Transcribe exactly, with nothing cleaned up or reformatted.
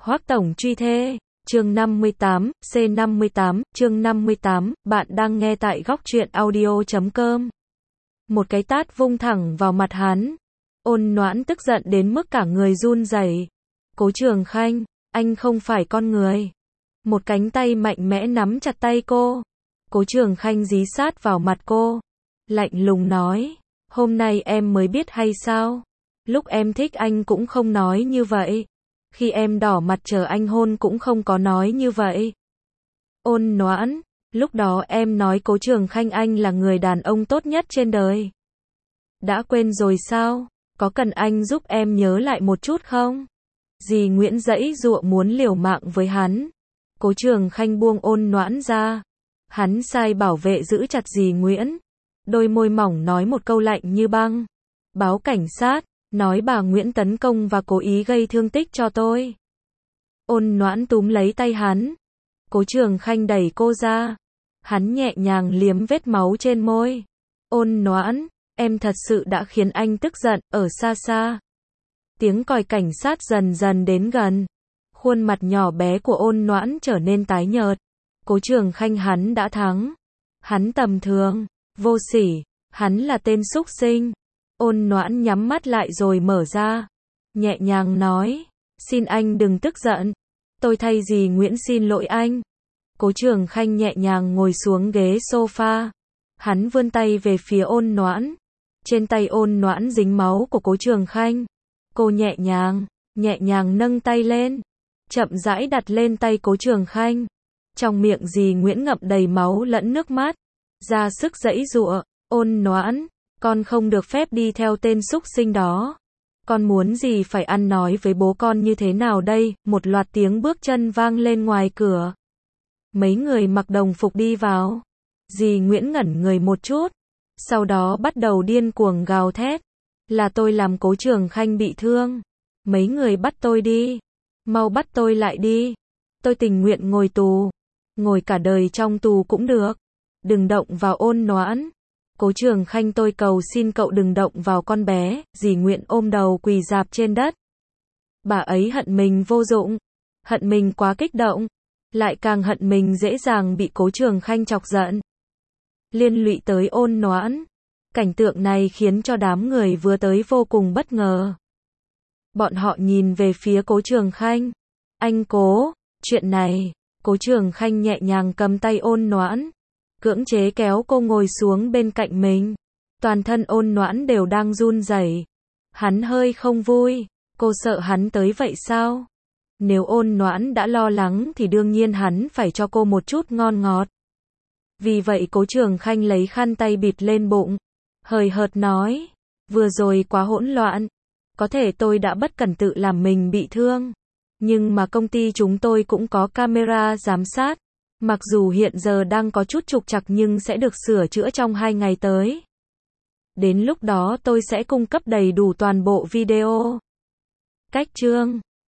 Hoắc tổng truy thê, chương năm mươi tám, C năm mươi tám, chương năm mươi tám, bạn đang nghe tại góc truyện audio chấm com. Một cái tát vung thẳng vào mặt hắn. Ôn Noãn tức giận đến mức cả người run rẩy. Cố Trường Khanh, anh không phải con người. Một cánh tay mạnh mẽ nắm chặt tay cô. Cố Trường Khanh dí sát vào mặt cô, lạnh lùng nói, hôm nay em mới biết hay sao? Lúc em thích anh cũng không nói như vậy. Khi em đỏ mặt chờ anh hôn cũng không có nói như vậy. Ôn Noãn, lúc đó em nói Cố Trường Khanh anh là người đàn ông tốt nhất trên đời. Đã quên rồi sao? Có cần anh giúp em nhớ lại một chút không? Dì Nguyễn giãy giụa muốn liều mạng với hắn. Cố Trường Khanh buông Ôn Noãn ra. Hắn sai bảo vệ giữ chặt dì Nguyễn. Đôi môi mỏng nói một câu lạnh như băng. Báo cảnh sát, nói bà Nguyễn tấn công và cố ý gây thương tích cho tôi. Ôn Noãn túm lấy tay hắn. Cố Trường Khanh đẩy cô ra. Hắn nhẹ nhàng liếm vết máu trên môi. Ôn Noãn, em thật sự đã khiến anh tức giận. Ở xa xa, tiếng còi cảnh sát dần dần đến gần. Khuôn mặt nhỏ bé của Ôn Noãn trở nên tái nhợt. Cố Trường Khanh hắn đã thắng. Hắn tầm thường, vô sỉ, hắn là tên súc sinh. Ôn Noãn nhắm mắt lại rồi mở ra, nhẹ nhàng nói, xin anh đừng tức giận. Tôi thay dì Nguyễn xin lỗi anh. Cố Trường Khanh nhẹ nhàng ngồi xuống ghế sofa. Hắn vươn tay về phía Ôn Noãn. Trên tay Ôn Noãn dính máu của Cố Trường Khanh. Cô nhẹ nhàng, nhẹ nhàng nâng tay lên, chậm rãi đặt lên tay Cố Trường Khanh. Trong miệng dì Nguyễn ngậm đầy máu lẫn nước mắt, ra sức giãy giụa. Ôn Noãn, con không được phép đi theo tên súc sinh đó. Con muốn gì phải ăn nói với bố con như thế nào đây? Một loạt tiếng bước chân vang lên ngoài cửa. Mấy người mặc đồng phục đi vào. Dì Nguyễn ngẩn người một chút, sau đó bắt đầu điên cuồng gào thét. Là tôi làm Cố Trường Khanh bị thương. Mấy người bắt tôi đi. Mau bắt tôi lại đi. Tôi tình nguyện ngồi tù. Ngồi cả đời trong tù cũng được. Đừng động vào Ôn Noãn. Cố Trường Khanh, tôi cầu xin cậu đừng động vào con bé. Dì Nguyễn ôm đầu quỳ rạp trên đất. Bà ấy hận mình vô dụng. Hận mình quá kích động. Lại càng hận mình dễ dàng bị Cố Trường Khanh chọc giận. Liên lụy tới Ôn Noãn. Cảnh tượng này khiến cho đám người vừa tới vô cùng bất ngờ. Bọn họ nhìn về phía Cố Trường Khanh. Anh Cố, chuyện này. Cố Trường Khanh nhẹ nhàng cầm tay Ôn Noãn, cưỡng chế kéo cô ngồi xuống bên cạnh mình. Toàn thân Ôn Noãn đều đang run rẩy. Hắn hơi không vui. Cô sợ hắn tới vậy sao? Nếu Ôn Noãn đã lo lắng thì đương nhiên hắn phải cho cô một chút ngon ngọt. Vì vậy Cố Trường Khanh lấy khăn tay bịt lên bụng, hời hợt nói, vừa rồi quá hỗn loạn. Có thể tôi đã bất cẩn tự làm mình bị thương. Nhưng mà công ty chúng tôi cũng có camera giám sát. Mặc dù hiện giờ đang có chút trục trặc nhưng sẽ được sửa chữa trong hai ngày tới. Đến lúc đó tôi sẽ cung cấp đầy đủ toàn bộ video. Cách chương